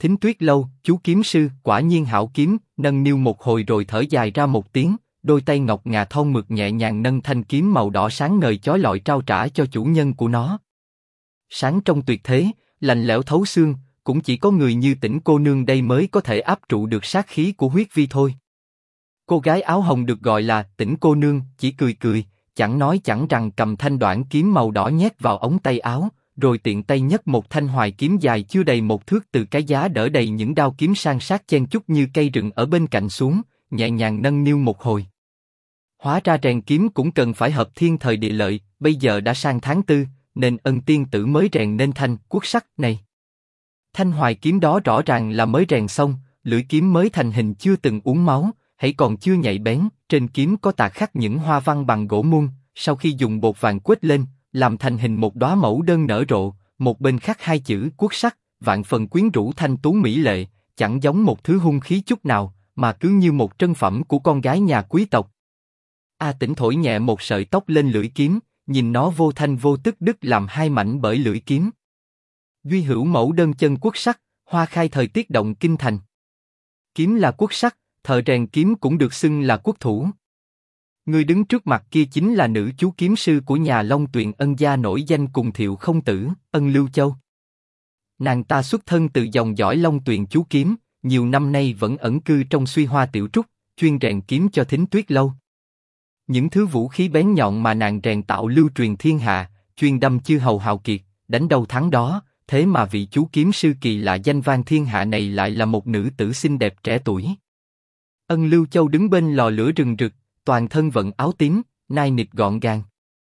Thính Tuyết Lâu, chú kiếm sư, quả nhiên hảo kiếm, nâng niu một hồi rồi thở dài ra một tiếng, đôi tay ngọc ngà thon mượt nhẹ nhàng nâng thanh kiếm màu đỏ sáng ngời chói lọi trao trả cho chủ nhân của nó. Sáng trong tuyệt thế, lạnh lẽo thấu xương, cũng chỉ có người như Tĩnh cô nương đây mới có thể áp trụ được sát khí của huyết vi thôi. Cô gái áo hồng được gọi là Tĩnh cô nương, chỉ cười cười, chẳng nói chẳng rằng cầm thanh đoạn kiếm màu đỏ nhét vào ống tay áo, rồi tiện tay nhấc một thanh hoài kiếm dài chưa đầy một thước từ cái giá đỡ đầy những đao kiếm san sát chen chúc như cây rừng ở bên cạnh xuống, nhẹ nhàng nâng niu một hồi. Hóa ra rèn kiếm cũng cần phải hợp thiên thời địa lợi, bây giờ đã sang tháng 4, nên Ân tiên tử mới rèn nên thanh quốc sắc này. Thanh hoài kiếm đó rõ ràng là mới rèn xong, lưỡi kiếm mới thành hình chưa từng uống máu, hãy còn chưa nhạy bén, trên kiếm có tạc khắc những hoa văn bằng gỗ muôn, sau khi dùng bột vàng quết lên, làm thành hình một đóa mẫu đơn nở rộ, một bên khắc hai chữ quốc sắc, vạn phần quyến rũ thanh tú mỹ lệ, chẳng giống một thứ hung khí chút nào, mà cứ như một trân phẩm của con gái nhà quý tộc. A Tĩnh thổi nhẹ một sợi tóc lên lưỡi kiếm, nhìn nó vô thanh vô tức đứt làm hai mảnh bởi lưỡi kiếm. Duy hữu mẫu đơn chân quốc sắc, hoa khai thời tiết động kinh thành. Kiếm là quốc sắc, thợ rèn kiếm cũng được xưng là quốc thủ. Người đứng trước mặt kia chính là nữ chú kiếm sư của nhà Long Tuyền Ân gia nổi danh cùng Thiệu không tử, Ân Lưu Châu. Nàng ta xuất thân từ dòng dõi Long Tuyền chú kiếm, nhiều năm nay vẫn ẩn cư trong Xuy Hoa Tiểu Trúc, chuyên rèn kiếm cho Thính Tuyết Lâu. Những thứ vũ khí bén nhọn mà nàng rèn tạo lưu truyền thiên hạ, chuyên đâm chư hầu hào kiệt, đánh đâu thắng đó. Thế mà vị chú kiếm sư kỳ lạ danh vang thiên hạ này lại là một nữ tử xinh đẹp trẻ tuổi. Ân Lưu Châu đứng bên lò lửa rừng rực, toàn thân vận áo tím, nai nịt gọn gàng.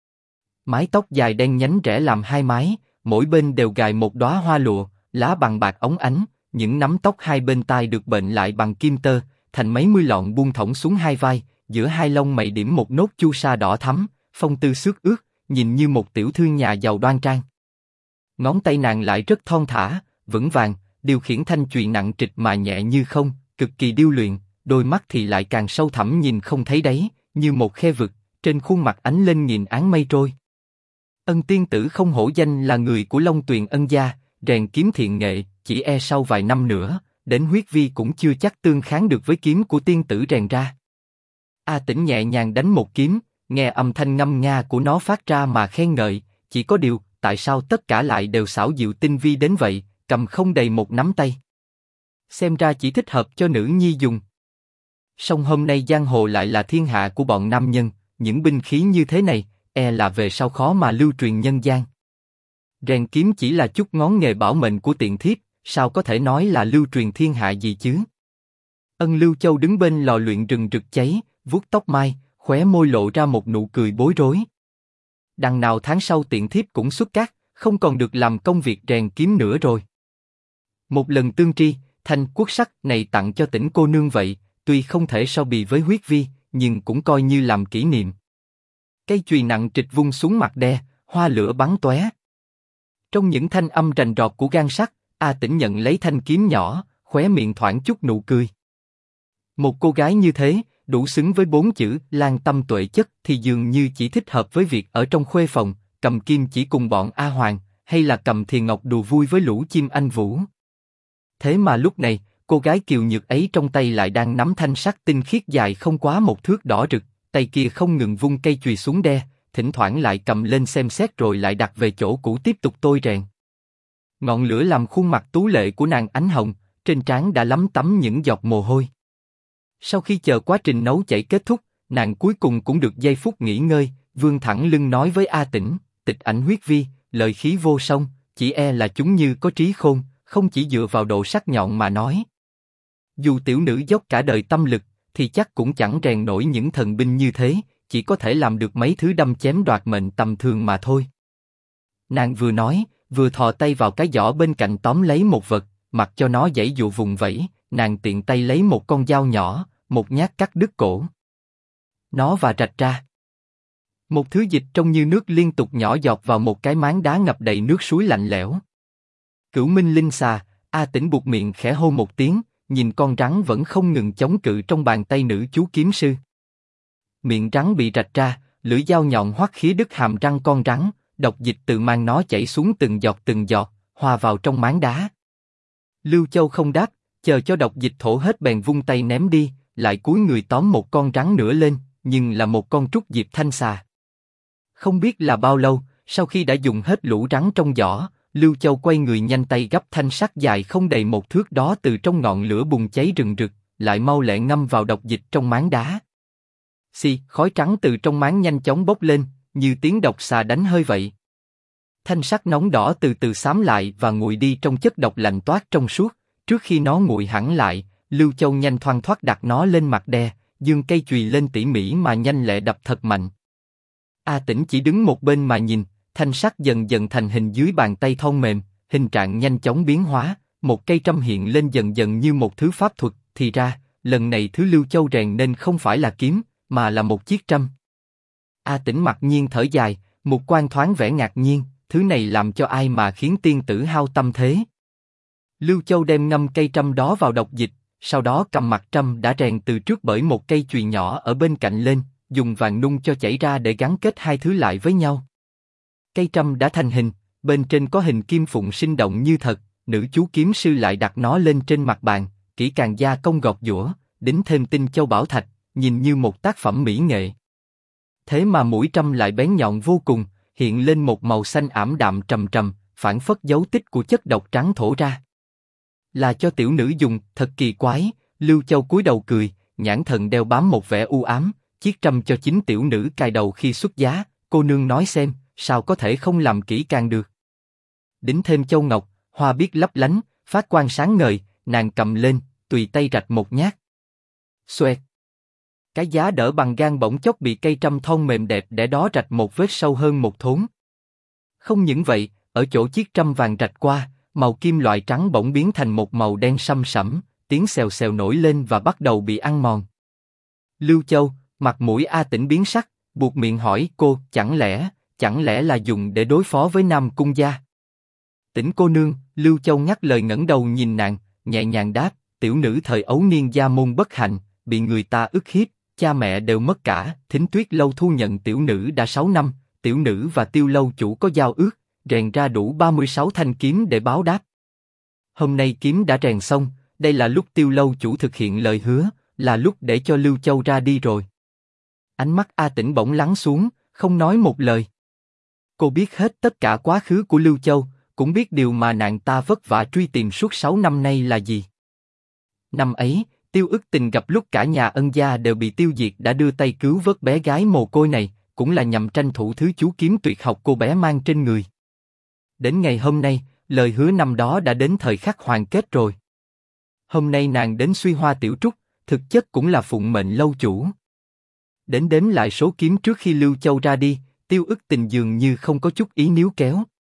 Mái tóc dài đen nhánh rẽ làm hai mái, mỗi bên đều gài một đóa hoa lụa, lá bằng bạc óng ánh, những nắm tóc hai bên tai được bệnh lại bằng kim tơ, thành mấy mươi lọn buông thõng xuống hai vai, giữa hai lông mày điểm một nốt chu sa đỏ thắm, phong tư xước ướt, nhìn như một tiểu thư nhà giàu đoan trang. Ngón tay nàng lại rất thon thả, vững vàng, điều khiển thanh chùy nặng trịch mà nhẹ như không, cực kỳ điêu luyện, đôi mắt thì lại càng sâu thẳm nhìn không thấy đáy, như một khe vực, trên khuôn mặt ánh lên nghìn áng mây trôi. Ân tiên tử không hổ danh là người của Long Tuyền Ân gia, rèn kiếm thiện nghệ, chỉ e sau vài năm nữa, đến huyết vi cũng chưa chắc tương kháng được với kiếm của tiên tử rèn ra. A Tĩnh nhẹ nhàng đánh một kiếm, nghe âm thanh ngâm nga của nó phát ra mà khen ngợi, chỉ có điều, tại sao tất cả lại đều xảo diệu tinh vi đến vậy, cầm không đầy một nắm tay. Xem ra chỉ thích hợp cho nữ nhi dùng. Song hôm nay giang hồ lại là thiên hạ của bọn nam nhân, những binh khí như thế này, e là về sau khó mà lưu truyền nhân gian. Rèn kiếm chỉ là chút ngón nghề bảo mệnh của tiện thiếp, sao có thể nói là lưu truyền thiên hạ gì chứ? Ân Lưu Châu đứng bên lò luyện rừng rực cháy, vuốt tóc mai, khóe môi lộ ra một nụ cười bối rối. Đằng nào tháng sau tiện thiếp cũng xuất cát, không còn được làm công việc rèn kiếm nữa rồi. Một lần tương tri, thanh quốc sắc này tặng cho Tĩnh cô nương vậy, tuy không thể so bì với huyết vi, nhưng cũng coi như làm kỷ niệm. Cây chùy nặng trịch vung xuống mặt đe, hoa lửa bắn tóe. Trong những thanh âm rành rọt của gan sắt, A Tĩnh nhận lấy thanh kiếm nhỏ, khóe miệng thoảng chút nụ cười. Một cô gái như thế, đủ xứng với 4 chữ lan tâm tuệ chất thì dường như chỉ thích hợp với việc ở trong khuê phòng, cầm kim chỉ cùng bọn A Hoàng, hay là cầm thiền ngọc đùa vui với lũ chim anh vũ. Thế mà lúc này, cô gái kiều nhược ấy trong tay lại đang nắm thanh sắt tinh khiết dài không quá một thước đỏ rực, tay kia không ngừng vung cây chùy xuống đe, thỉnh thoảng lại cầm lên xem xét rồi lại đặt về chỗ cũ tiếp tục tôi rèn. Ngọn lửa làm khuôn mặt tú lệ của nàng ánh hồng, trên trán đã lấm tấm những giọt mồ hôi. Sau khi chờ quá trình nấu chảy kết thúc, nàng cuối cùng cũng được giây phút nghỉ ngơi, vươn thẳng lưng nói với A Tĩnh, tịch ảnh huyết vi, lời khí vô song, chỉ e là chúng như có trí khôn, không chỉ dựa vào độ sắc nhọn mà nói. Dù tiểu nữ dốc cả đời tâm lực, thì chắc cũng chẳng rèn nổi những thần binh như thế, chỉ có thể làm được mấy thứ đâm chém đoạt mệnh tầm thường mà thôi. Nàng vừa nói, vừa thò tay vào cái giỏ bên cạnh tóm lấy một vật, mặc cho nó giãy dụa vùng vẫy, nàng tiện tay lấy một con dao nhỏ, một nhát cắt đứt cổ nó và rạch ra. Một thứ dịch trông như nước liên tục nhỏ giọt vào một cái máng đá ngập đầy nước suối lạnh lẽo. Cửu Minh Linh Xà, A Tĩnh buột miệng khẽ hô một tiếng, nhìn con rắn vẫn không ngừng chống cự trong bàn tay nữ chú kiếm sư. Miệng rắn bị rạch ra, lưỡi dao nhọn hoắt khía đứt hàm răng con rắn, độc dịch từ mang nó chảy xuống từng giọt, hòa vào trong máng đá. Lưu Châu không đáp, chờ cho độc dịch thổ hết bèn vung tay ném đi, lại cúi người tóm một con rắn nữa lên, nhưng là một con trúc diệp thanh xà. Không biết là bao lâu, sau khi đã dùng hết lũ rắn trong giỏ, Lưu Châu quay người nhanh tay gấp thanh sắt dài không đầy 1 thước đó từ trong ngọn lửa bùng cháy rừng rực, lại mau lẹ ngâm vào độc dịch trong máng đá. Xì, khói trắng từ trong máng nhanh chóng bốc lên, như tiếng độc xà đánh hơi vậy. Thanh sắt nóng đỏ từ từ xám lại và nguội đi trong chất độc lạnh toát trong suốt. Trước khi nó nguội hẳn lại, Lưu Châu nhanh thoăn thoắt đặt nó lên mặt đe, giương cây chùy lên tỉ mỉ mà nhanh lẹ đập thật mạnh. A Tĩnh chỉ đứng một bên mà nhìn, thanh sắt dần dần thành hình dưới bàn tay thon mềm, hình trạng nhanh chóng biến hóa, một cây trâm hiện lên dần dần như một thứ pháp thuật. Thì ra, lần này thứ Lưu Châu rèn nên không phải là kiếm, mà là một chiếc trâm. A Tĩnh mặc nhiên thở dài, mục quan thoáng vẻ ngạc nhiên, thứ này làm cho ai mà khiến tiên tử hao tâm thế? Lưu Châu đem ngâm cây trâm đó vào độc dịch, sau đó cầm mặt trâm đã rèn từ trước bởi một cây chùy nhỏ ở bên cạnh lên, dùng vàng nung cho chảy ra để gắn kết hai thứ lại với nhau. Cây trâm đã thành hình, bên trên có hình kim phụng sinh động như thật, nữ chú kiếm sư lại đặt nó lên trên mặt bàn, kỹ càng gia công gọt giũa, đính thêm tinh châu bảo thạch, nhìn như một tác phẩm mỹ nghệ. Thế mà mũi trâm lại bén nhọn vô cùng, hiện lên một màu xanh ảm đạm trầm trầm, phảng phất dấu tích của chất độc trắng thổ ra. Là cho tiểu nữ dùng, thật kỳ quái. Lưu Châu cúi đầu cười, nhãn thần đeo bám một vẻ u ám. Chiếc trâm cho chính tiểu nữ cài đầu khi xuất giá, cô nương nói xem, sao có thể không làm kỹ càng được? Đính thêm châu ngọc, hoa biếc lấp lánh, phát quang sáng ngời, nàng cầm lên, tùy tay rạch một nhát. Xoẹt. Cái giá đỡ bằng gang bỗng chốc bị cây trâm thon mềm đẹp để đó rạch một vết sâu hơn một thốn. Không những vậy, ở chỗ chiếc trâm vàng rạch qua, màu kim loại trắng bỗng biến thành một màu đen săm sẫm, tiếng xèo xèo nổi lên và bắt đầu bị ăn mòn. Lưu Châu, mặt mũi A Tĩnh biến sắc, buột miệng hỏi cô, chẳng lẽ là dùng để đối phó với Nam Cung gia? Tĩnh cô nương, Lưu Châu ngắt lời ngẩng đầu nhìn nàng, nhẹ nhàng đáp, tiểu nữ thời ấu niên gia môn bất hạnh, bị người ta ức hiếp, cha mẹ đều mất cả. Thính Tuyết lâu thu nhận tiểu nữ đã 6 năm, tiểu nữ và Tiêu lâu chủ có giao ước, rèn ra đủ 36 thanh kiếm để báo đáp. Hôm nay kiếm đã rèn xong, đây là lúc Tiêu lâu chủ thực hiện lời hứa, là lúc để cho Lưu Châu ra đi rồi. Ánh mắt A Tĩnh bỗng lắng xuống, không nói một lời. Cô biết hết tất cả quá khứ của Lưu Châu, cũng biết điều mà nàng ta vất vả truy tìm suốt 6 năm nay là gì. Năm ấy, Tiêu Ức Tình gặp lúc cả nhà Ân gia đều bị tiêu diệt đã đưa tay cứu vớt bé gái mồ côi này, cũng là nhằm tranh thủ thứ chú kiếm tuyệt học cô bé mang trên người. Đến ngày hôm nay, lời hứa năm đó đã đến thời khắc hoàn kết rồi. Hôm nay nàng đến Suy Hoa Tiểu Trúc, thực chất cũng là phụng mệnh lâu chủ. Đến đếm lại số kiếm trước khi Lưu Châu ra đi, Tiêu Ức Tình dường như không có chút ý níu kéo.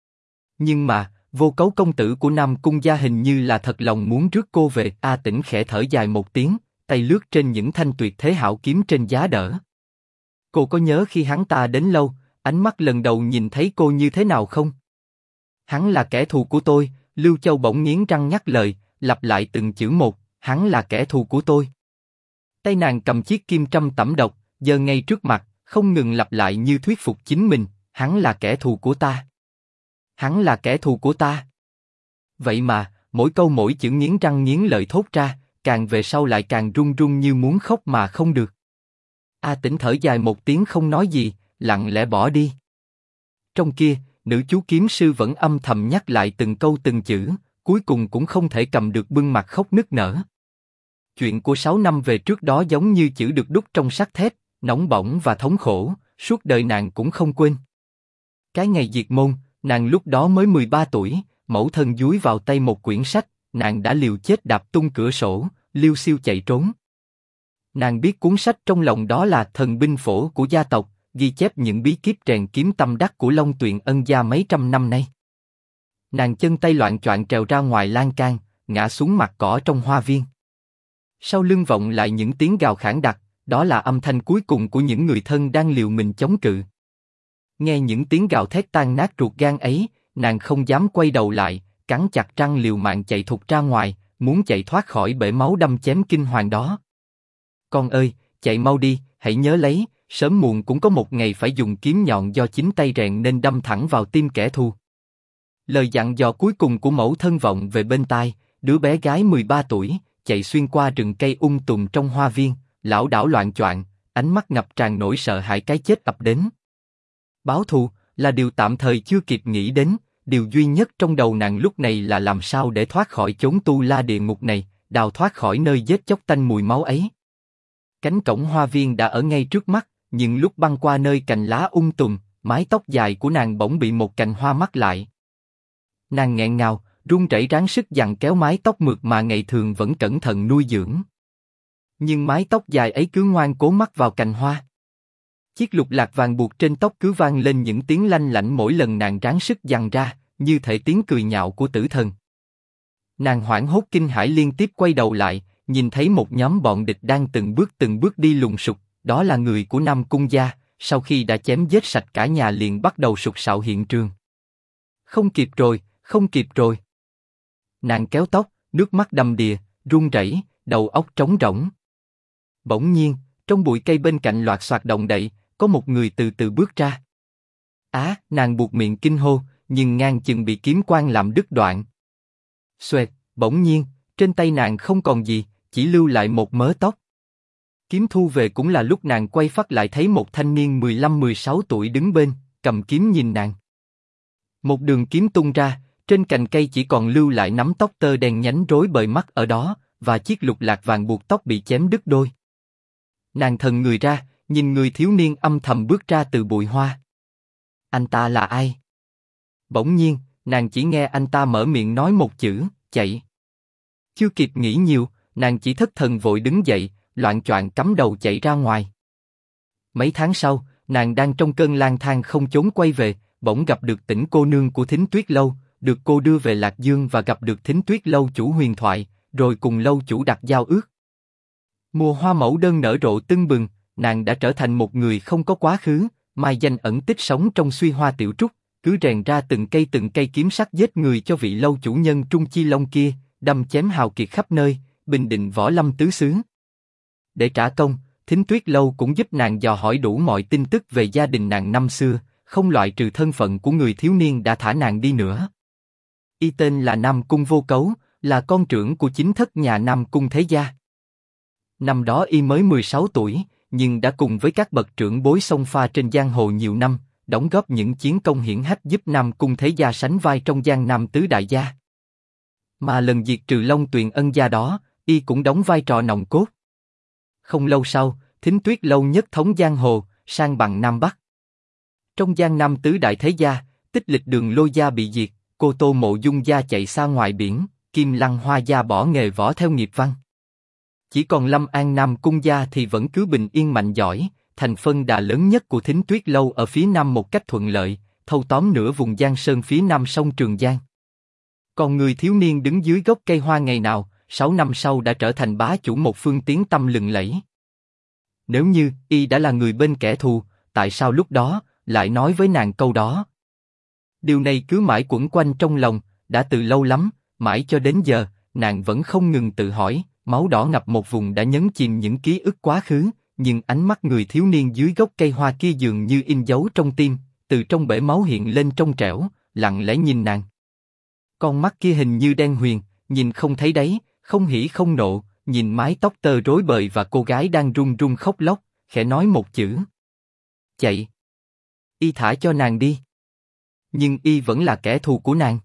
Nhưng mà, Vô Cấu công tử của Nam Cung gia hình như là thật lòng muốn rước cô về. A Tĩnh khẽ thở dài một tiếng, tay lướt trên những thanh tuyệt thế hảo kiếm trên giá đỡ. Cô có nhớ khi hắn ta đến lâu, ánh mắt lần đầu nhìn thấy cô như thế nào không? Hắn là kẻ thù của tôi. Lưu Châu bỗng nghiến răng nhắc lời, lặp lại từng chữ một, hắn là kẻ thù của tôi. Tay nàng cầm chiếc kim trâm tẩm độc, giơ ngay trước mặt, không ngừng lặp lại như thuyết phục chính mình, hắn là kẻ thù của ta. Hắn là kẻ thù của ta. Vậy mà, mỗi câu mỗi chữ nghiến răng nghiến lợi thốt ra, càng về sau lại càng run run như muốn khóc mà không được. A Tĩnh thở dài một tiếng không nói gì, lặng lẽ bỏ đi. Trong kia, nữ chú kiếm sư vẫn âm thầm nhắc lại từng câu từng chữ, cuối cùng cũng không thể cầm được bưng mặt khóc nức nở. Chuyện của 6 năm về trước đó giống như chữ được đúc trong sắt thép, nóng bỏng và thống khổ, suốt đời nàng cũng không quên. Cái ngày diệt môn, nàng lúc đó mới 13 tuổi, mẫu thân dúi vào tay một quyển sách, nàng đã liều chết đạp tung cửa sổ, liêu xiêu chạy trốn. Nàng biết cuốn sách trong lòng đó là thần binh phổ của gia tộc, ghi chép những bí kíp rèn kiếm tâm đắc của Long Tuyền Ân gia mấy trăm năm nay. Nàng chân tay loạn choạng trèo ra ngoài lan can, ngã xuống mặt cỏ trong hoa viên. Sau lưng vọng lại những tiếng gào khản đặc, đó là âm thanh cuối cùng của những người thân đang liều mình chống cự. Nghe những tiếng gào thét tan nát ruột gan ấy, nàng không dám quay đầu lại, cắn chặt răng liều mạng chạy thục ra ngoài, muốn chạy thoát khỏi bể máu đâm chém kinh hoàng đó. Con ơi, chạy mau đi, hãy nhớ lấy, sớm muộn cũng có một ngày phải dùng kiếm nhọn do chính tay rèn nên đâm thẳng vào tim kẻ thù. Lời dặn dò cuối cùng của mẫu thân vọng về bên tai, đứa bé gái 13 tuổi, chạy xuyên qua rừng cây tùm trong hoa viên, lảo đảo loạng choạng, ánh mắt ngập tràn nỗi sợ hãi cái chết ập đến. Báo thù là điều tạm thời chưa kịp nghĩ đến, điều duy nhất trong đầu nàng lúc này là làm sao để thoát khỏi chốn tu la địa ngục này, đào thoát khỏi nơi giết chóc tanh mùi máu ấy. Cánh cổng hoa viên đã ở ngay trước mắt, nhưng lúc băng qua nơi cành lá tùm, mái tóc dài của nàng bỗng bị một cành hoa mắc lại. Nàng nghẹn ngào, run rẩy ráng sức giằng kéo mái tóc mượt mà ngày thường vẫn cẩn thận nuôi dưỡng. Nhưng mái tóc dài ấy cứ ngoan cố mắc vào cành hoa. Chiếc lục lạc vàng buộc trên tóc cứ vang lên những tiếng lanh lảnh mỗi lần nàng ráng sức giằng ra, như thể tiếng cười nhạo của tử thần. Nàng hoảng hốt kinh hãi liên tiếp quay đầu lại, nhìn thấy một nhóm bọn địch đang từng bước đi lùng sục, đó là người của Nam Cung gia, sau khi đã chém giết sạch cả nhà liền bắt đầu sục sạo hiện trường. Không kịp rồi, không kịp rồi. Nàng kéo tóc, nước mắt đầm đìa, run rẩy, đầu óc trống rỗng. Bỗng nhiên, trong bụi cây bên cạnh loạt soạt động đậy, có một người từ từ bước ra. Nàng buột miệng kinh hô, nhưng ngang chừng bị kiếm quang làm đứt đoạn. Xoẹt, bỗng nhiên, trên tay nàng không còn gì, chỉ lưu lại một mớ tóc. Kiếm thu về cũng là lúc nàng quay phát lại thấy một thanh niên 15-16 tuổi đứng bên, cầm kiếm nhìn nàng. Một đường kiếm tung ra, trên cành cây chỉ còn lưu lại nắm tóc tơ đen nhánh rối bời mắt ở đó, và chiếc lục lạc vàng buộc tóc bị chém đứt đôi. Nàng thần người ra, nhìn người thiếu niên âm thầm bước ra từ bụi hoa. Anh ta là ai? Bỗng nhiên, nàng chỉ nghe anh ta mở miệng nói một chữ, chạy. Chưa kịp nghĩ nhiều, nàng chỉ thất thần vội đứng dậy, loạng choạng cắm đầu chạy ra ngoài. Mấy tháng sau, nàng đang trong cơn lang thang không chốn quay về, bỗng gặp được Tĩnh cô nương của Thính Tuyết lâu, được cô đưa về Lạc Dương và gặp được Thính Tuyết lâu chủ huyền thoại, rồi cùng lâu chủ đặt giao ước. Mùa hoa mẫu đơn nở rộ tưng bừng, nàng đã trở thành một người không có quá khứ, mai danh ẩn tích sống trong Xuy Hoa tiểu trúc, cứ rèn ra từng cây kiếm sắc giết người cho vị lâu chủ nhân Trung Chi Long kia, đâm chém hào kiệt khắp nơi, bình định võ lâm tứ xứ. Để trả công, Thính Tuyết lâu cũng giúp nàng dò hỏi đủ mọi tin tức về gia đình nàng năm xưa, không loại trừ thân phận của người thiếu niên đã thả nàng đi nữa. Y tên là Nam Cung Vô Cấu, là con trưởng của chính thất nhà Nam Cung thế gia. Năm đó y mới 16 tuổi, nhưng đã cùng với các bậc trưởng bối xông pha trên giang hồ nhiều năm, đóng góp những chiến công hiển hách giúp Nam Cung thế gia sánh vai trong giang nam tứ đại gia. Mà lần diệt trừ Long Tuyền ân gia đó, y cũng đóng vai trò nòng cốt. Không lâu sau, Thính Tuyết lâu nhất thống giang hồ, sang bằng Nam Bắc. Trong giang nam tứ đại thế gia, Tích Lịch Đường Lôi gia bị diệt, Cô Tô Mộ Dung gia chạy xa ngoài biển, Kim Lăng Hoa gia bỏ nghề võ theo nghiệp văn. Chỉ còn Lâm An Nam Cung gia thì vẫn cứ bình yên mạnh giỏi, thành phân đà lớn nhất của Thính Tuyết lâu ở phía nam một cách thuận lợi, thâu tóm nửa vùng Giang Sơn phía nam sông Trường Giang. Còn người thiếu niên đứng dưới gốc cây hoa ngày nào, 6 năm sau đã trở thành bá chủ một phương tiếng tăm lừng lẫy. Nếu như y đã là người bên kẻ thù, tại sao lúc đó lại nói với nàng câu đó? Điều này cứ mãi quẩn quanh trong lòng, đã từ lâu lắm, mãi cho đến giờ, nàng vẫn không ngừng tự hỏi. Máu đỏ ngập một vùng đã nhấn chìm những ký ức quá khứ, nhưng ánh mắt người thiếu niên dưới gốc cây hoa kia dường như in dấu trong tim, từ trong bể máu hiện lên trong trẻo, lặng lẽ nhìn nàng. Con mắt kia hình như đen huyền, nhìn không thấy đáy, không hỉ không nộ, nhìn mái tóc tơ rối bời và cô gái đang run run khóc lóc, khẽ nói một chữ. Chạy. Y thả cho nàng đi. Nhưng y vẫn là kẻ thù của nàng.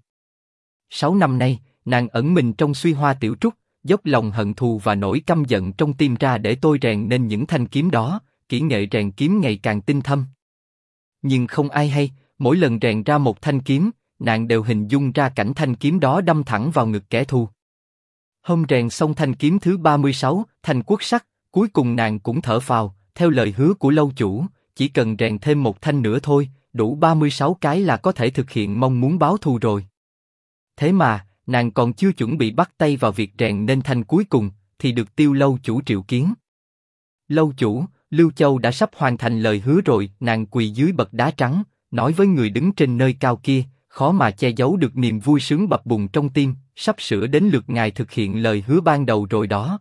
6 năm nay, nàng ẩn mình trong Xuy Hoa tiểu trúc, dốc lòng hận thù và nỗi căm giận trong tim ra để tôi rèn nên những thanh kiếm đó, kỹ nghệ rèn kiếm ngày càng tinh thâm. Nhưng không ai hay, mỗi lần rèn ra một thanh kiếm, nàng đều hình dung ra cảnh thanh kiếm đó đâm thẳng vào ngực kẻ thù. Hôm rèn xong thanh kiếm thứ 36, thanh quốc sắc, cuối cùng nàng cũng thở phào, theo lời hứa của lâu chủ, chỉ cần rèn thêm một thanh nữa thôi, đủ 36 cái là có thể thực hiện mong muốn báo thù rồi. Thế mà, nàng còn chưa chuẩn bị bắt tay vào việc rèn nên thanh cuối cùng, thì được Tiêu lâu chủ triệu kiến. Lâu chủ, Lưu Châu đã sắp hoàn thành lời hứa rồi, nàng quỳ dưới bậc đá trắng, nói với người đứng trên nơi cao kia, khó mà che giấu được niềm vui sướng bập bùng trong tim, sắp sửa đến lượt ngài thực hiện lời hứa ban đầu rồi đó.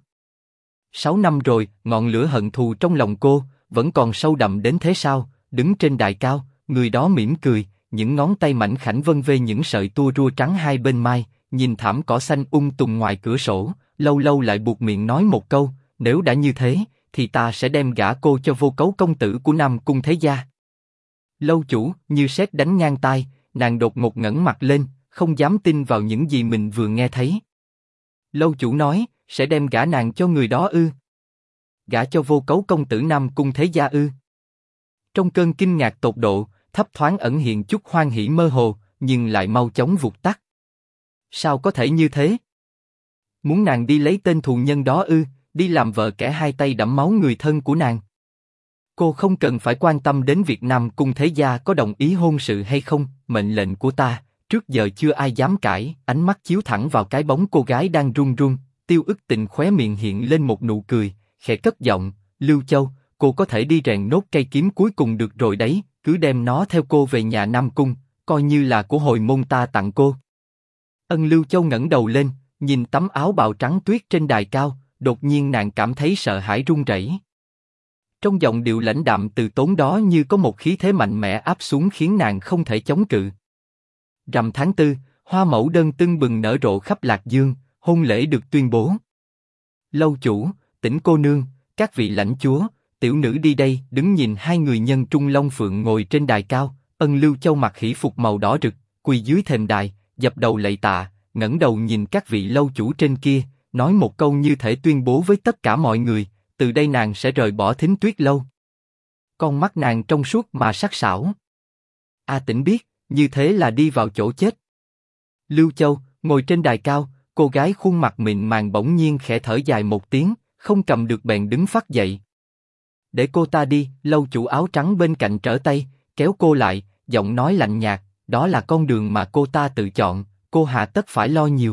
6 năm rồi, ngọn lửa hận thù trong lòng cô vẫn còn sâu đậm đến thế sao? Đứng trên đài cao, người đó mỉm cười, những ngón tay mảnh khảnh vân vê những sợi tua rua trắng hai bên mai, nhìn thảm cỏ xanh tùng ngoài cửa sổ, lâu lâu lại buột miệng nói một câu, nếu đã như thế, thì ta sẽ đem gả cô cho Vô Cấu công tử của Nam Cung Thế Gia. Lâu chủ, như sét đánh ngang tai, nàng đột ngột ngẩng mặt lên, không dám tin vào những gì mình vừa nghe thấy. Lâu chủ nói, sẽ đem gả nàng cho người đó ư? Gả cho Vô Cấu công tử Nam Cung Thế Gia ư? Trong cơn kinh ngạc tột độ, thấp thoáng ẩn hiện chút hoan hỉ mơ hồ, nhưng lại mau chóng vụt tắt. Sao có thể như thế? Muốn nàng đi lấy tên thù nhân đó ư? Đi làm vợ kẻ hai tay đẫm máu người thân của nàng? Cô không cần phải quan tâm đến việc Nam Cung Thế Gia có đồng ý hôn sự hay không, mệnh lệnh của ta, trước giờ chưa ai dám cãi. Ánh mắt chiếu thẳng vào cái bóng cô gái đang run run, Tiêu Ức Tình khóe miệng hiện lên một nụ cười, khẽ cất giọng, Lưu Châu, cô có thể đi rèn nốt cây kiếm cuối cùng được rồi đấy, cứ đem nó theo cô về nhà Nam Cung, coi như là của hồi môn ta tặng cô. Lưu Châu ngẩng đầu lên, nhìn tấm áo bào trắng tuyết trên đài cao, đột nhiên nàng cảm thấy sợ hãi run rẩy. Trong giọng điệu lãnh đạm từ tốn đó như có một khí thế mạnh mẽ áp xuống khiến nàng không thể chống cự. Rằm tháng 4, hoa mẫu đơn tưng bừng nở rộ khắp Lạc Dương, hôn lễ được tuyên bố. Lâu chủ, Tĩnh cô nương, các vị lãnh chúa, tiểu nữ đi đây. Đứng nhìn hai người nhân trung long phượng ngồi trên đài cao, Lưu Châu mặc hỷ phục màu đỏ rực, quỳ dưới thềm đài, dập đầu lạy tạ, ngẩng đầu nhìn các vị lâu chủ trên kia, nói một câu như thể tuyên bố với tất cả mọi người, từ đây nàng sẽ rời bỏ Thính Tuyết lâu. Con mắt nàng trong suốt mà sắc sảo. A Tĩnh biết, như thế là đi vào chỗ chết. Lưu Châu, ngồi trên đài cao, cô gái khuôn mặt mịn màng bỗng nhiên khẽ thở dài một tiếng, không cầm được bèn đứng phắt dậy. Để cô ta đi. Lâu chủ áo trắng bên cạnh trở tay, kéo cô lại, giọng nói lạnh nhạt, đó là con đường mà cô ta tự chọn, cô hà tất phải lo nhiều.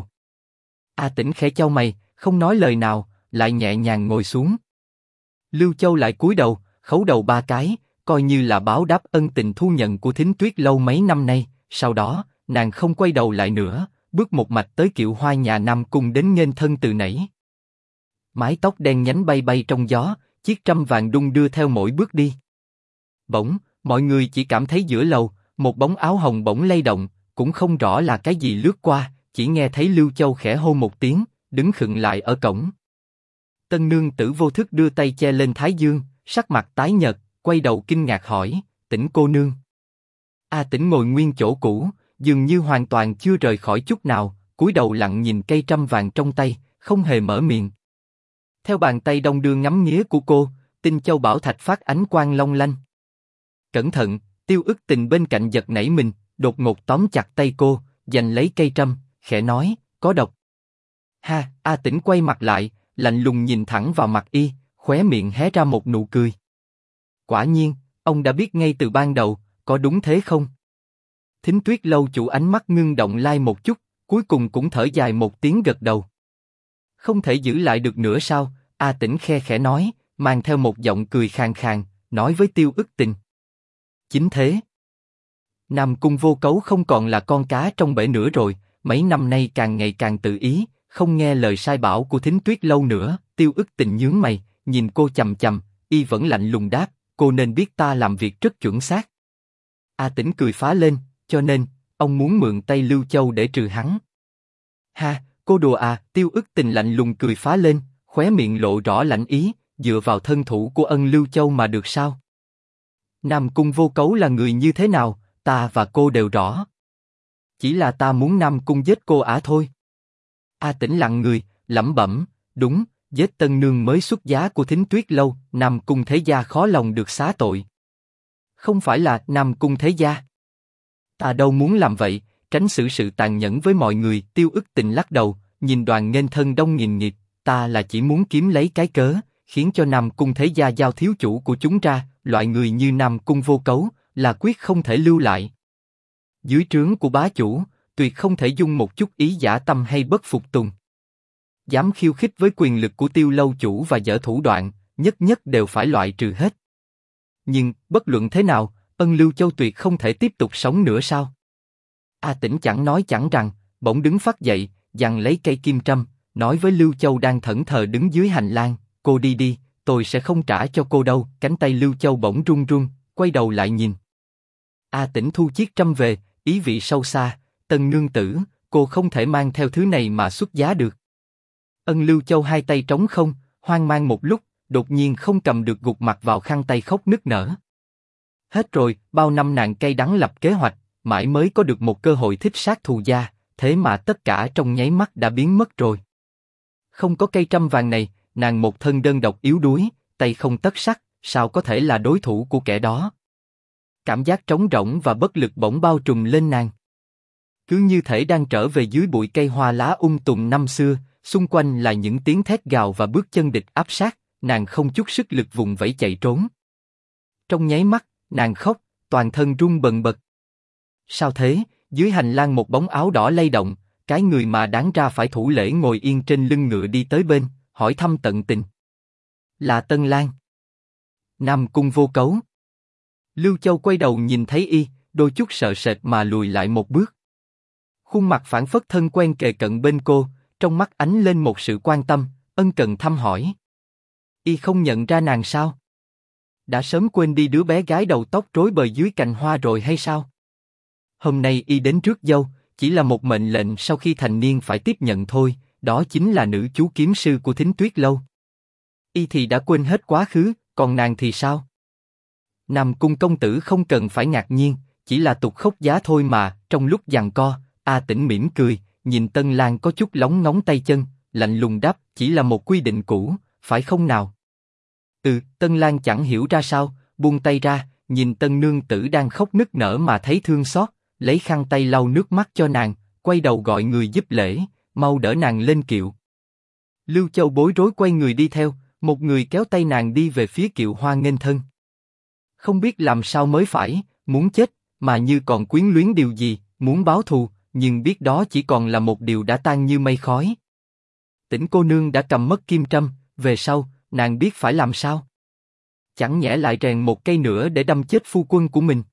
A Tĩnh khẽ chau mày, không nói lời nào, lại nhẹ nhàng ngồi xuống. Lưu Châu lại cúi đầu, khấu đầu 3 cái, coi như là báo đáp ân tình thu nhận của Thính Tuyết lâu mấy năm nay. Sau đó, nàng không quay đầu lại nữa, bước một mạch tới kiệu hoa nhà Nam Cung đến nghênh thân từ nãy. Mái tóc đen nhánh bay bay trong gió, chiếc trâm vàng đung đưa theo mỗi bước đi. Bỗng, mọi người chỉ cảm thấy giữa lầu, một bóng áo hồng bỗng lay động, cũng không rõ là cái gì lướt qua, chỉ nghe thấy Lưu Châu khẽ hô một tiếng, đứng khựng lại ở cổng. Tân nương tử vô thức đưa tay che lên thái dương, sắc mặt tái nhợt, quay đầu kinh ngạc hỏi, Tĩnh cô nương. A Tĩnh ngồi nguyên chỗ cũ, dường như hoàn toàn chưa rời khỏi chút nào, cúi đầu lặng nhìn cây trâm vàng trong tay, không hề mở miệng. Theo bàn tay đong đưa ngắm nghía của cô, tinh châu bảo thạch phát ánh quang long lanh. Cẩn thận, Tiêu Ức Tình bên cạnh giật nảy mình, đột ngột tóm chặt tay cô, giành lấy cây trâm, khẽ nói, có độc. Ha, A Tĩnh quay mặt lại, lạnh lùng nhìn thẳng vào mặt y, khóe miệng hé ra một nụ cười. Quả nhiên, ông đã biết ngay từ ban đầu, có đúng thế không? Thính Tuyết lâu chủ ánh mắt ngưng động lai một chút, cuối cùng cũng thở dài một tiếng gật đầu. Không thể giữ lại được nữa sao? A Tĩnh khe khẽ nói, mang theo một giọng cười khàn khàn, nói với Tiêu Ức Tình. Chính thế. Nam Cung Vô Cấu không còn là con cá trong bể nữa rồi, mấy năm nay càng ngày càng tự ý, không nghe lời sai bảo của Thính Tuyết lâu nữa. Tiêu Ức Tình nhướng mày, nhìn cô chằm chằm, y vẫn lạnh lùng đáp, cô nên biết ta làm việc rất chuẩn xác. A Tĩnh cười phá lên, cho nên, ông muốn mượn tay Lưu Châu để trừ hắn. Ha, cô đùa à? Tiêu Ức Tình lạnh lùng cười phá lên, khóe miệng lộ rõ lạnh ý, dựa vào thân thủ của Lưu Châu mà được sao? Nam Cung Vô Cấu là người như thế nào, ta và cô đều rõ. Chỉ là ta muốn Nam Cung giết cô ả thôi. A Tĩnh lặng người, lẩm bẩm, đúng, giết tân nương mới xuất giá của Thính Tuyết lâu, Nam Cung Thế Gia khó lòng được xá tội. Không phải là Nam Cung Thế Gia. Ta đâu muốn làm vậy, tránh xử sự tàn nhẫn với mọi người. Tiêu Ức Tình lắc đầu, nhìn đoàn nghênh thân đông nghìn nghịt, ta là chỉ muốn kiếm lấy cái cớ, khiến cho Nam Cung Thế Gia giao thiếu chủ của chúng ra, loại người như Nam Cung Vô Cấu, là quyết không thể lưu lại. Dưới trướng của bá chủ, tuyệt không thể dung một chút ý giả tâm hay bất phục tùng. Dám khiêu khích với quyền lực của Tiêu lâu chủ và dở thủ đoạn, nhất nhất đều phải loại trừ hết. Nhưng, bất luận thế nào, Lưu Châu tuyệt không thể tiếp tục sống nữa sao? A Tĩnh chẳng nói chẳng rằng, bỗng đứng phắt dậy, giằng lấy cây kim trâm, nói với Lưu Châu đang thẫn thờ đứng dưới hành lang, cô đi đi, tôi sẽ không trả cho cô đâu. Cánh tay Lưu Châu bỗng run run, quay đầu lại nhìn. A Tĩnh thu chiếc trâm về, ý vị sâu xa, tân nương tử, cô không thể mang theo thứ này mà xuất giá được. Ân Lưu Châu hai tay trống không, hoang mang một lúc, đột nhiên không cầm được gục mặt vào khăn tay khóc nức nở. Hết rồi, bao năm nàng cay đắng lập kế hoạch, mãi mới có được một cơ hội thích sát thù gia, thế mà tất cả trong nháy mắt đã biến mất rồi. Không có cây trăm vàng này, nàng một thân đơn độc yếu đuối, tay không tất sắt, sao có thể là đối thủ của kẻ đó? Cảm giác trống rỗng và bất lực bỗng bao trùm lên nàng. Cứ như thể đang trở về dưới bụi cây hoa lá tùm năm xưa, xung quanh là những tiếng thét gào và bước chân địch áp sát, nàng không chút sức lực vùng vẫy chạy trốn. Trong nháy mắt, nàng khóc, toàn thân run bần bật. Sao thế? Dưới hành lang một bóng áo đỏ lay động, cái người mà đáng ra phải thủ lễ ngồi yên trên lưng ngựa đi tới bên, hỏi thăm tận tình. Là Tân Lang. Nam Cung Vô Cấu. Lưu Châu quay đầu nhìn thấy y, đôi chút sợ sệt mà lùi lại một bước. Khuôn mặt phảng phất thân quen kề cận bên cô, trong mắt ánh lên một sự quan tâm, ân cần thăm hỏi. Y không nhận ra nàng sao? Đã sớm quên đi đứa bé gái đầu tóc rối bời dưới cành hoa rồi hay sao? Hôm nay y đến rước dâu, chỉ là một mệnh lệnh sau khi thành niên phải tiếp nhận thôi, đó chính là nữ chú kiếm sư của Thính Tuyết Lâu. Y thì đã quên hết quá khứ, còn nàng thì sao? Nam Cung công tử không cần phải ngạc nhiên, chỉ là tục khốc giá thôi mà. Trong lúc giằng co, A Tĩnh mỉm cười, nhìn Tân Lang có chút lóng ngóng tay chân, lạnh lùng đáp, chỉ là một quy định cũ, phải không nào? Tân Lang chẳng hiểu ra sao, buông tay ra, nhìn Tân nương tử đang khóc nức nở mà thấy thương xót, lấy khăn tay lau nước mắt cho nàng, quay đầu gọi người giúp lễ, mau đỡ nàng lên kiệu. Lưu Châu bối rối quay người đi theo, một người kéo tay nàng đi về phía kiệu hoa nghênh thân. Không biết làm sao mới phải, muốn chết, mà như còn quyến luyến điều gì, muốn báo thù, nhưng biết đó chỉ còn là một điều đã tan như mây khói. Tĩnh cô nương đã cầm mất kim trâm, về sau, nàng biết phải làm sao? Chẳng nhẽ lại rèn một cây nữa để đâm chết phu quân của mình?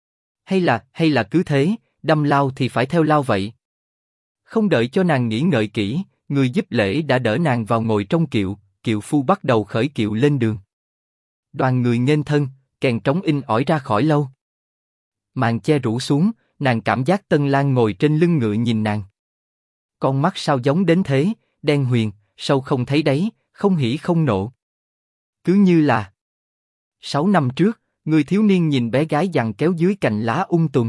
Hay là cứ thế, đâm lao thì phải theo lao vậy? Không đợi cho nàng nghĩ ngợi kỹ, người giúp lễ đã đỡ nàng vào ngồi trong kiệu, kiệu phu bắt đầu khởi kiệu lên đường. Đoàn người nghênh thân, kèn trống in ỏi ra khỏi lâu. Màn che rủ xuống, nàng cảm giác Tân Lang ngồi trên lưng ngựa nhìn nàng. Con mắt sao giống đến thế, đen huyền, sâu không thấy đáy, không hỉ không nộ. Cứ như là 6 năm trước, người thiếu niên nhìn bé gái giằng kéo dưới cành lá tùm.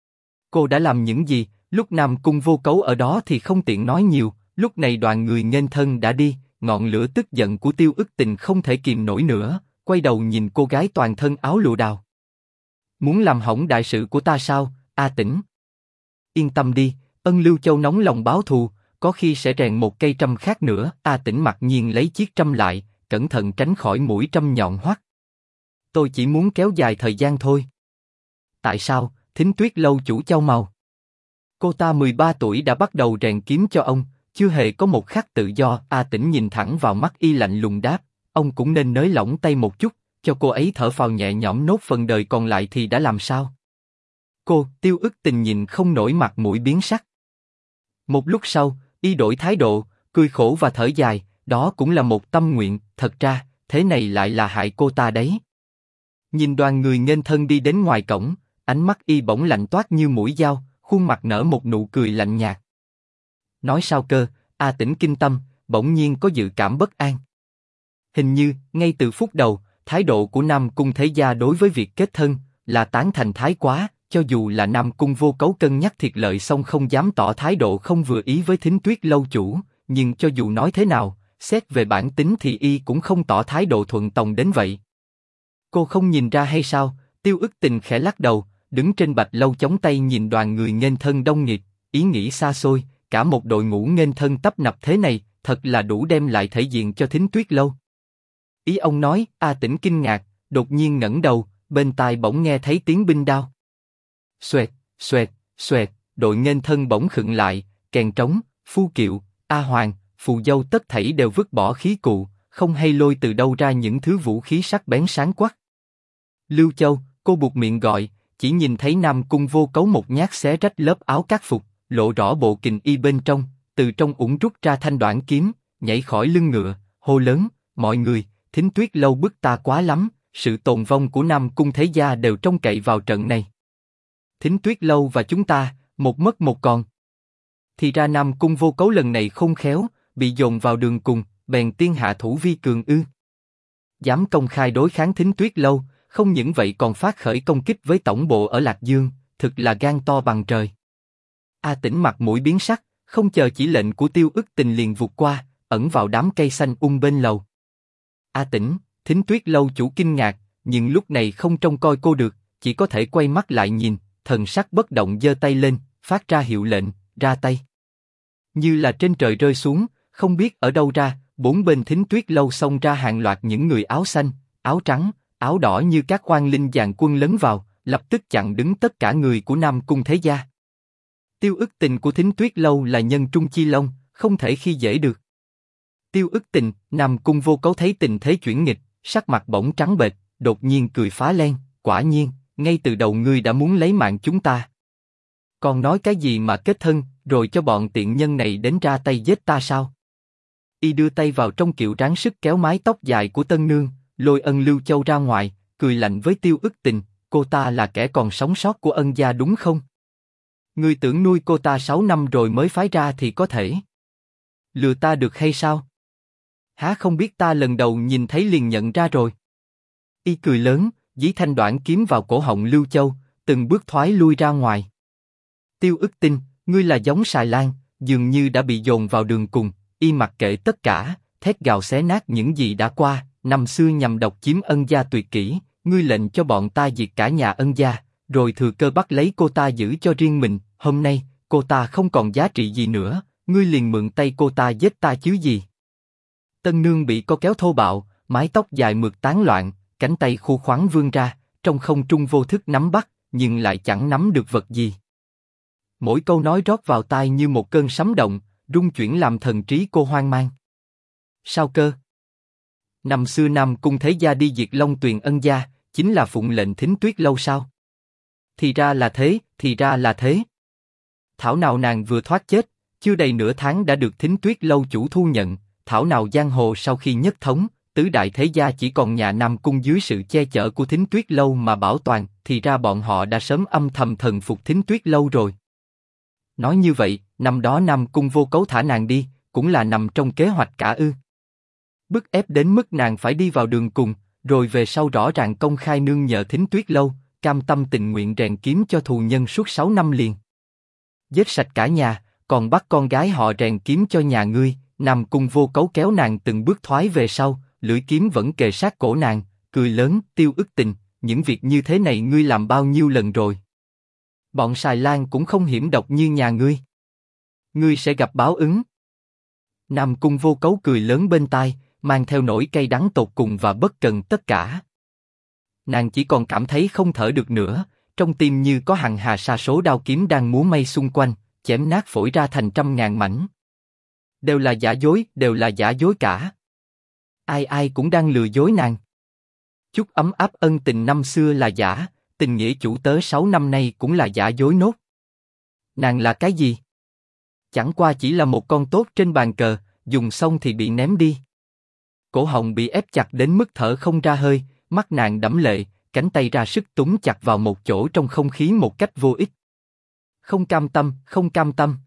Cô đã làm những gì? Lúc Nam Cung Vô Cấu ở đó thì không tiện nói nhiều. Lúc này đoàn người nghênh thân đã đi, ngọn lửa tức giận của Tiêu Ức Tình không thể kìm nổi nữa, quay đầu nhìn cô gái toàn thân áo lụa đào. Muốn làm hỏng đại sự của ta sao, A Tĩnh? Yên tâm đi, Ân Lưu Châu nóng lòng báo thù, có khi sẽ rèn một cây trâm khác nữa. A Tĩnh mặc nhiên lấy chiếc trâm lại, cẩn thận tránh khỏi mũi trâm nhọn hoắt. Tôi chỉ muốn kéo dài thời gian thôi. Tại sao? Thính Tuyết Lâu chủ Châu Màu. Cô ta 13 tuổi đã bắt đầu rèn kiếm cho ông, chưa hề có một khắc tự do. A Tĩnh nhìn thẳng vào mắt y lạnh lùng đáp, ông cũng nên nới lỏng tay một chút, cho cô ấy thở phào nhẹ nhõm nốt phần đời còn lại thì đã làm sao? Cô, Tiêu Ức Tình nhìn không nổi mặt mũi biến sắc. Một lúc sau, y đổi thái độ, cười khổ và thở dài, đó cũng là một tâm nguyện, thật ra, thế này lại là hại cô ta đấy. Nhìn đoàn người nghênh thân đi đến ngoài cổng, ánh mắt y bỗng lạnh toát như mũi dao, khuôn mặt nở một nụ cười lạnh nhạt. Nói sao cơ? A Tĩnh kinh tâm, bỗng nhiên có dự cảm bất an. Hình như, ngay từ phút đầu, thái độ của Nam Cung Thế Gia đối với việc kết thân, là tán thành thái quá, cho dù là Nam Cung Vô Cấu cân nhắc thiệt lợi song không dám tỏ thái độ không vừa ý với Thính Tuyết Lâu chủ, nhưng cho dù nói thế nào, xét về bản tính thì y cũng không tỏ thái độ thuận tòng đến vậy. Cô không nhìn ra hay sao? Tiêu Ức Tình khẽ lắc đầu, đứng trên bạch lâu chống tay nhìn đoàn người nghênh thân đông nghịt, ý nghĩ xa xôi, cả một đội ngũ nghênh thân tấp nập thế này, thật là đủ đem lại thể diện cho Thính Tuyết Lâu. Ý ông nói? A Tĩnh kinh ngạc, đột nhiên ngẩng đầu, bên tai bỗng nghe thấy tiếng binh đao. Xoẹt, xoẹt, xoẹt, đội nghênh thân bỗng khựng lại, kèn trống, phu kiệu, A Hoàng, phù dâu tất thảy đều vứt bỏ khí cụ, không hay lôi từ đâu ra những thứ vũ khí sắc bén sáng quắc. Lưu Châu, cô buộc miệng gọi, chỉ nhìn thấy Nam Cung Vô Cấu một nhát xé rách lớp áo cát phục, lộ rõ bộ kình y bên trong, từ trong ủng rút ra thanh đoạn kiếm, nhảy khỏi lưng ngựa, hô lớn, mọi người, Thính Tuyết Lâu bức ta quá lắm, sự tồn vong của Nam Cung Thế Gia đều trông cậy vào trận này. Thính Tuyết Lâu và chúng ta, một mất một còn. Thì ra Nam Cung Vô Cấu lần này khôn khéo, bị dồn vào đường cùng, bèn tiên hạ thủ vi cường ư. Dám công khai đối kháng Thính Tuyết Lâu, không những vậy còn phát khởi công kích với tổng bộ ở Lạc Dương, thực là gan to bằng trời. A Tĩnh mặt mũi biến sắc, không chờ chỉ lệnh của Tiêu Ức Tình liền vụt qua, ẩn vào đám cây xanh bên lầu. A Tĩnh, Thính Tuyết Lâu chủ kinh ngạc, nhưng lúc này không trông coi cô được, chỉ có thể quay mắt lại nhìn, thần sắc bất động giơ tay lên, phát ra hiệu lệnh, ra tay. Như là trên trời rơi xuống, không biết ở đâu ra, bốn bên Thính Tuyết Lâu xông ra hàng loạt những người áo xanh, áo trắng, áo đỏ như các oan linh dàn quân lấn vào, lập tức chặn đứng tất cả người của Nam Cung thế gia. Tiêu Ức Tình của Thính Tuyết Lâu là nhân trung chi long, không thể khi dễ được. Tiêu Ức Tình, Nam Cung Vô Cấu thấy tình thế chuyển nghịch, sắc mặt bỗng trắng bệch, đột nhiên cười phá lên, quả nhiên, ngay từ đầu ngươi đã muốn lấy mạng chúng ta. Còn nói cái gì mà kết thân, rồi cho bọn tiện nhân này đến ra tay giết ta sao? Y đưa tay vào trong kiệu ráng sức kéo mái tóc dài của tân nương, lôi Ân Lưu Châu ra ngoài, cười lạnh với Tiêu Ức Tình, cô ta là kẻ còn sống sót của Ân gia đúng không? Ngươi tưởng nuôi cô ta 6 năm rồi mới phái ra thì có thể lừa ta được hay sao? Há không biết ta lần đầu nhìn thấy liền nhận ra rồi. Y cười lớn, dí thanh đoạn kiếm vào cổ họng Lưu Châu, từng bước thoái lui ra ngoài. Tiêu Ức Tình, ngươi là giống xài lang, dường như đã bị dồn vào đường cùng. Y mặc kệ tất cả, thét gào xé nát những gì đã qua. Năm xưa nhằm độc chiếm Ân gia tuyệt kỹ, ngươi lệnh cho bọn ta diệt cả nhà Ân gia, rồi thừa cơ bắt lấy cô ta giữ cho riêng mình. Hôm nay cô ta không còn giá trị gì nữa, ngươi liền mượn tay cô ta giết ta chứ gì? Tân nương bị co kéo thô bạo, mái tóc dài mượt tán loạn, cánh tay khô khoắn vươn ra, trong không trung vô thức nắm bắt, nhưng lại chẳng nắm được vật gì. Mỗi câu nói rót vào tai như một cơn sấm động, rung chuyển làm thần trí cô hoang mang. Sao cơ? Năm xưa Nam Cung thế gia đi diệt Long Tuyền Ân gia, chính là phụng lệnh Thính Tuyết Lâu sao? Thì ra là thế, thì ra là thế. Thảo nào nàng vừa thoát chết, chưa đầy nửa tháng đã được Thính Tuyết Lâu chủ thu nhận. Thảo nào giang hồ sau khi nhất thống, tứ đại thế gia chỉ còn nhà Nam Cung dưới sự che chở của Thính Tuyết Lâu mà bảo toàn. Thì ra bọn họ đã sớm âm thầm thần phục Thính Tuyết Lâu rồi. Nói như vậy, năm đó Nam Cung Vô Cấu thả nàng đi, cũng là nằm trong kế hoạch cả ư? Bức ép đến mức nàng phải đi vào đường cùng, rồi về sau rõ ràng công khai nương nhờ Thính Tuyết Lâu, cam tâm tình nguyện rèn kiếm cho thù nhân suốt 6 năm liền. Giết sạch cả nhà, còn bắt con gái họ rèn kiếm cho nhà ngươi. Nam Cung Vô Cấu kéo nàng từng bước thoái về sau, lưỡi kiếm vẫn kề sát cổ nàng, cười lớn, Tiêu Ức Tình, những việc như thế này ngươi làm bao nhiêu lần rồi? Bọn xài lang cũng không hiểm độc như nhà ngươi. Ngươi sẽ gặp báo ứng. Nam Cung Vô Cấu cười lớn bên tai, mang theo nỗi cay đắng tột cùng và bất cần tất cả. Nàng chỉ còn cảm thấy không thở được nữa, trong tim như có hằng hà sa số đao kiếm đang múa may xung quanh, chém nát phổi ra thành trăm ngàn mảnh. Đều là giả dối, đều là giả dối cả. Ai ai cũng đang lừa dối nàng. Chút ấm áp ân tình năm xưa là giả, tình nghĩa chủ tớ 6 năm nay cũng là giả dối nốt. Nàng là cái gì? Chẳng qua chỉ là một con tốt trên bàn cờ, dùng xong thì bị ném đi. Cổ họng bị ép chặt đến mức thở không ra hơi, mắt nàng đẫm lệ, cánh tay ra sức túm chặt vào một chỗ trong không khí một cách vô ích. Không cam tâm, không cam tâm.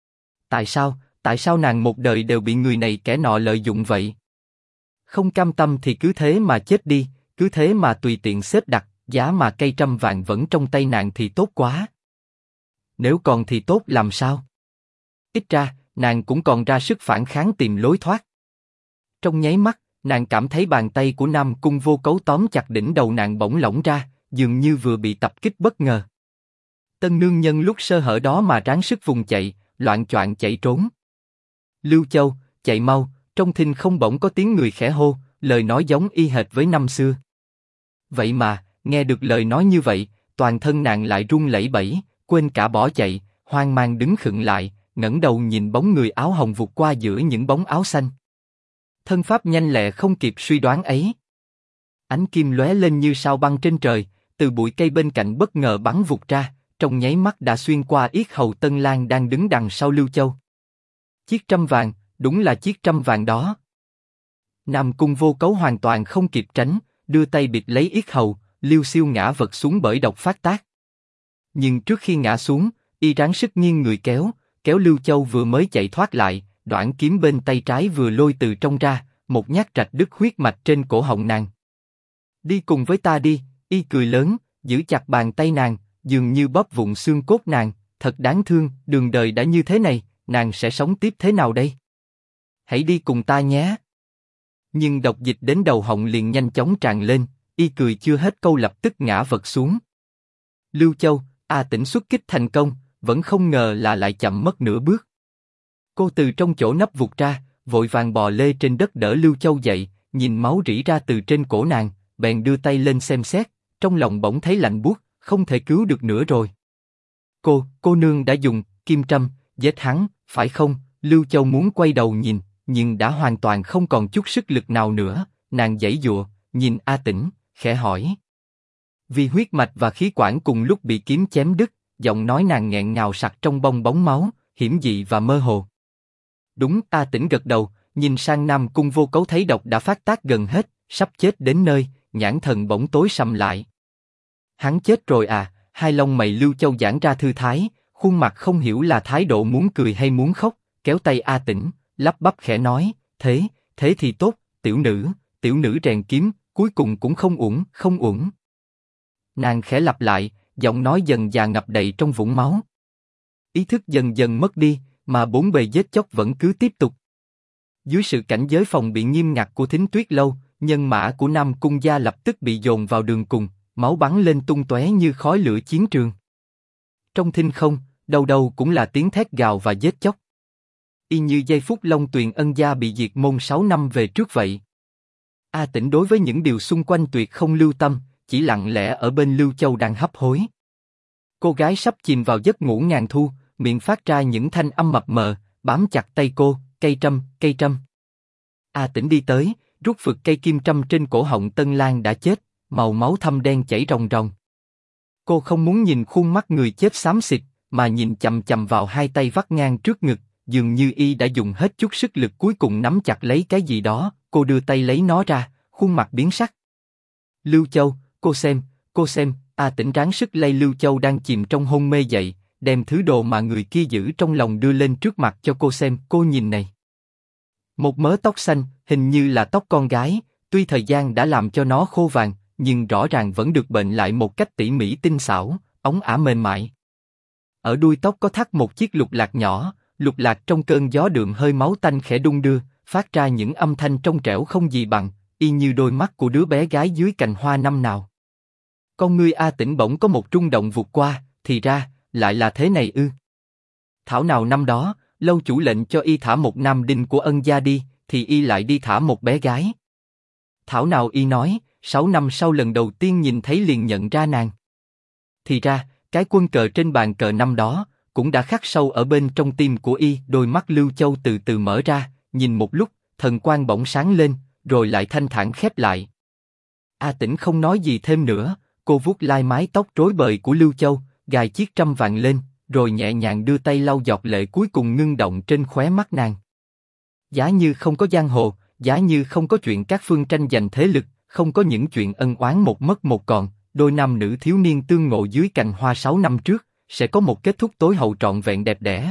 Tại sao nàng một đời đều bị người này kẻ nọ lợi dụng vậy? Không cam tâm thì cứ thế mà chết đi, cứ thế mà tùy tiện xếp đặt, giá mà cây trăm vạn vẫn trong tay nàng thì tốt quá. Nếu còn thì tốt làm sao? Ít ra, nàng cũng còn ra sức phản kháng tìm lối thoát. Trong nháy mắt, nàng cảm thấy bàn tay của Nam Cung Vô Cấu tóm chặt đỉnh đầu nàng bỗng lỏng ra, dường như vừa bị tập kích bất ngờ. Tân nương nhân lúc sơ hở đó mà ráng sức vùng chạy, loạng choạng chạy trốn. Lưu Châu, chạy mau! Trong thinh không bỗng có tiếng người khẽ hô, lời nói giống y hệt với năm xưa. Vậy mà, nghe được lời nói như vậy, toàn thân nàng lại run lẩy bẩy, quên cả bỏ chạy, hoang mang đứng khựng lại, ngẩng đầu nhìn bóng người áo hồng vụt qua giữa những bóng áo xanh. Thân pháp nhanh lẹ không kịp suy đoán ấy. Ánh kim lóe lên như sao băng trên trời, từ bụi cây bên cạnh bất ngờ bắn vụt ra, trong nháy mắt đã xuyên qua yết hầu Tân Lang đang đứng đằng sau Lưu Châu. Chiếc trăm vàng, đúng là chiếc trăm vàng đó. Nam Cung Vô Cấu hoàn toàn không kịp tránh, đưa tay bịt lấy yết hầu, Lưu Siêu ngã vật xuống bởi độc phát tác. Nhưng trước khi ngã xuống, y ráng sức nghiêng người kéo, kéo Lưu Châu vừa mới chạy thoát lại, đoạn kiếm bên tay trái vừa lôi từ trong ra, một nhát rạch đứt huyết mạch trên cổ họng nàng. Đi cùng với ta đi, y cười lớn, giữ chặt bàn tay nàng, dường như bóp vụn xương cốt nàng, thật đáng thương, đường đời đã như thế này, nàng sẽ sống tiếp thế nào đây? Hãy đi cùng ta nhé. Nhưng độc dịch đến đầu họng liền nhanh chóng tràn lên, y cười chưa hết câu lập tức ngã vật xuống. Lưu Châu, A Tĩnh xuất kích thành công, vẫn không ngờ là lại chậm mất nửa bước. Cô từ trong chỗ nấp vụt ra, vội vàng bò lê trên đất đỡ Lưu Châu dậy, nhìn máu rỉ ra từ trên cổ nàng, bèn đưa tay lên xem xét, trong lòng bỗng thấy lạnh buốt, không thể cứu được nữa rồi. Cô nương đã dùng kim châm giết hắn, phải không? Lưu Châu muốn quay đầu nhìn, nhưng đã hoàn toàn không còn chút sức lực nào nữa. Nàng giãy giụa, nhìn A Tĩnh, khẽ hỏi. Vì huyết mạch và khí quản cùng lúc bị kiếm chém đứt, giọng nói nàng nghẹn ngào sặc trong bong bóng máu, hiểm dị và mơ hồ. Đúng, A Tĩnh gật đầu, nhìn sang Nam Cung Vô Cấu thấy độc đã phát tác gần hết, sắp chết đến nơi, nhãn thần bỗng tối sầm lại. Hắn chết rồi à? Hai lông mày Lưu Châu giãn ra thư thái, khuôn mặt không hiểu là thái độ muốn cười hay muốn khóc, kéo tay A Tĩnh, lắp bắp khẽ nói, thế thì tốt, tiểu nữ rèn kiếm, cuối cùng cũng không uổng. Nàng khẽ lặp lại, giọng nói dần dà ngập đầy trong vũng máu. Ý thức dần dần mất đi, mà bốn bề giết chóc vẫn cứ tiếp tục. Dưới sự cảnh giới phòng bị nghiêm ngặt của Thính Tuyết Lâu, nhân mã của Nam Cung gia lập tức bị dồn vào đường cùng, máu bắn lên tung tóe như khói lửa chiến trường. Trong thinh không, đâu đâu cũng là tiếng thét gào và giết chóc. Y như giây phút Long Tuyền Ân gia bị diệt môn 6 năm về trước vậy. A Tĩnh đối với những điều xung quanh tuyệt không lưu tâm, chỉ lặng lẽ ở bên Lưu Châu đang hấp hối. Cô gái sắp chìm vào giấc ngủ ngàn thu, miệng phát ra những thanh âm mập mờ, bám chặt tay cô, cây trâm. A Tĩnh đi tới, rút phực cây kim trâm trên cổ họng Tân Lang đã chết, màu máu thâm đen chảy ròng ròng. Cô không muốn nhìn khuôn mắt người chết xám xịt, mà nhìn chằm chằm vào hai tay vắt ngang trước ngực, dường như y đã dùng hết chút sức lực cuối cùng nắm chặt lấy cái gì đó. Cô đưa tay lấy nó ra, khuôn mặt biến sắc. Lưu Châu, cô xem. A Tĩnh ráng sức lay Lưu Châu đang chìm trong hôn mê dậy, đem thứ đồ mà người kia giữ trong lòng đưa lên trước mặt cho cô xem. Cô nhìn này. Một mớ tóc xanh, hình như là tóc con gái, tuy thời gian đã làm cho nó khô vàng, nhưng rõ ràng vẫn được bệnh lại một cách tỉ mỉ tinh xảo, óng ả mềm mại. Ở đuôi tóc có thắt một chiếc lục lạc nhỏ, lục lạc trong cơn gió đượm hơi máu tanh khẽ đung đưa, phát ra những âm thanh trong trẻo không gì bằng, y như đôi mắt của đứa bé gái dưới cành hoa năm nào. Con ngươi A Tĩnh bỗng có một rung động vụt qua, thì ra, lại là thế này ư? Thảo nào năm đó, lâu chủ lệnh cho y thả một nam đinh của Ân gia đi, thì y lại đi thả một bé gái. Thảo nào y nói, 6 năm sau lần đầu tiên nhìn thấy liền nhận ra nàng. Thì ra, cái quân cờ trên bàn cờ năm đó, cũng đã khắc sâu ở bên trong tim của y. Đôi mắt Lưu Châu từ từ mở ra, nhìn một lúc, thần quang bỗng sáng lên, rồi lại thanh thản khép lại. A Tĩnh không nói gì thêm nữa, cô vuốt lai mái tóc rối bời của Lưu Châu, gài chiếc trâm vàng lên, rồi nhẹ nhàng đưa tay lau giọt lệ cuối cùng ngưng động trên khóe mắt nàng. Giá như không có giang hồ, giá như không có chuyện các phương tranh giành thế lực, không có những chuyện ân oán một mất một còn, đôi nam nữ thiếu niên tương ngộ dưới cành hoa 6 năm trước, sẽ có một kết thúc tối hậu trọn vẹn đẹp đẽ.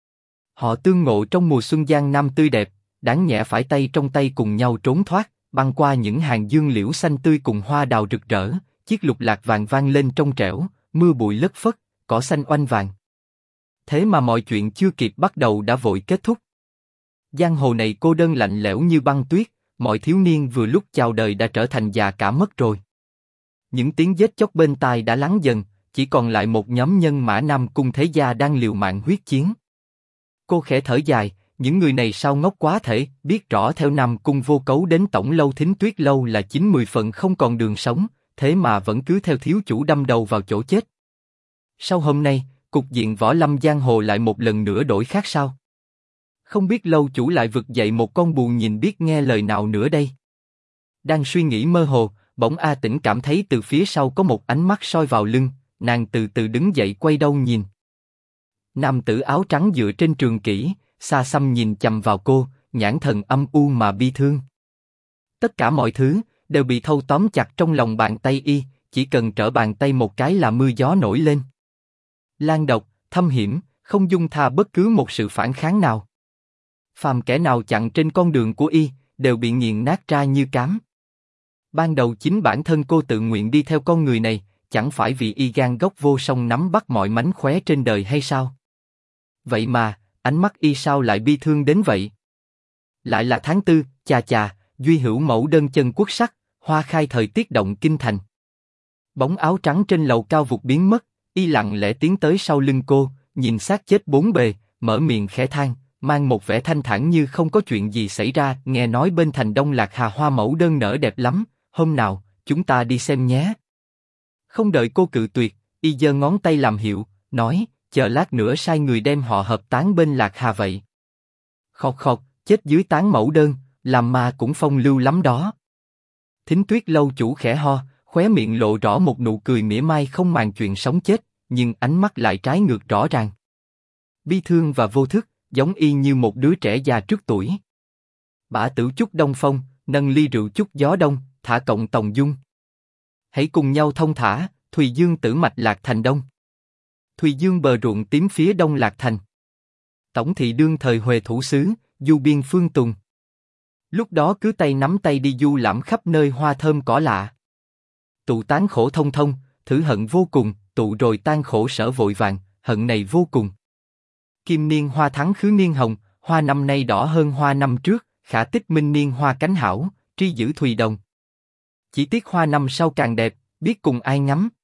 Họ tương ngộ trong mùa xuân giang nam tươi đẹp, đáng nhẽ phải tay trong tay cùng nhau trốn thoát, băng qua những hàng dương liễu xanh tươi cùng hoa đào rực rỡ, chiếc lục lạc vàng vang lên trong trẻo, mưa bụi lất phất, cỏ xanh oanh vàng. Thế mà mọi chuyện chưa kịp bắt đầu đã vội kết thúc. Giang hồ này cô đơn lạnh lẽo như băng tuyết, mọi thiếu niên vừa lúc chào đời đã trở thành già cả mất rồi. Những tiếng giết chóc bên tai đã lắng dần, chỉ còn lại một nhóm nhân mã Nam Cung thế gia đang liều mạng huyết chiến. Cô khẽ thở dài, những người này sao ngốc quá thể, biết rõ theo Nam Cung Vô Cấu đến tổng lâu Thính Tuyết Lâu là 90 phần không còn đường sống, thế mà vẫn cứ theo thiếu chủ đâm đầu vào chỗ chết. Sau hôm nay, cục diện võ lâm giang hồ lại một lần nữa đổi khác sao? Không biết lâu chủ lại vực dậy một con bù nhìn biết nghe lời nào nữa đây? Đang suy nghĩ mơ hồ, bỗng A Tĩnh cảm thấy từ phía sau có một ánh mắt soi vào lưng, nàng từ từ đứng dậy quay đầu nhìn. Nam tử áo trắng dựa trên trường kỷ, xa xăm nhìn chằm vào cô, nhãn thần âm u mà bi thương. Tất cả mọi thứ đều bị thâu tóm chặt trong lòng bàn tay y, chỉ cần trở bàn tay một cái là mưa gió nổi lên. Lan độc, thâm hiểm, không dung tha bất cứ một sự phản kháng nào. Phàm kẻ nào chặn trên con đường của y, đều bị nghiền nát ra như cám. Ban đầu chính bản thân cô tự nguyện đi theo con người này, chẳng phải vì y gan góc vô song nắm bắt mọi mánh khóe trên đời hay sao? Vậy mà, ánh mắt y sao lại bi thương đến vậy? Lại là tháng tư, chà chà, duy hữu mẫu đơn chân quốc sắc, hoa khai thời tiết động kinh thành. Bóng áo trắng trên lầu cao vụt biến mất, y lặng lẽ tiến tới sau lưng cô, nhìn xác chết bốn bề, mở miệng khẽ than, mang một vẻ thanh thản như không có chuyện gì xảy ra. Nghe nói bên thành Đông Lạc Hà hoa mẫu đơn nở đẹp lắm, hôm nào chúng ta đi xem nhé. Không đợi cô cự tuyệt, y giơ ngón tay làm hiệu, nói, chờ lát nữa sai người đem họ hợp tán bên Lạc Hà vậy. Khọt khọt, chết dưới tán mẫu đơn, làm ma cũng phong lưu lắm đó. Thính Tuyết lâu chủ khẽ ho, khóe miệng lộ rõ một nụ cười mỉa mai không màng chuyện sống chết, nhưng ánh mắt lại trái ngược rõ ràng. Bi thương và vô thức, giống y như một đứa trẻ già trước tuổi. Bả tử chút đông phong, nâng ly rượu chút gió đông, thả cộng tòng dung. Hãy cùng nhau thông thả, Thùy Dương tử mạch Lạc Thành Đông. Thùy Dương bờ ruộng tím phía đông Lạc Thành. Tổng thị đương thời Huệ thủ sứ, du biên phương tùng. Lúc đó cứ tay nắm tay đi du lãm khắp nơi hoa thơm cỏ lạ. Tụ tán khổ thông thông, thử hận vô cùng, tụ rồi tan khổ sở vội vàng, hận này vô cùng. Kim niên hoa thắng khứ niên hồng, hoa năm nay đỏ hơn hoa năm trước, khả tích minh niên hoa cánh hảo, tri giữ Thùy đồng. Chỉ tiếc hoa năm sau càng đẹp, biết cùng ai ngắm.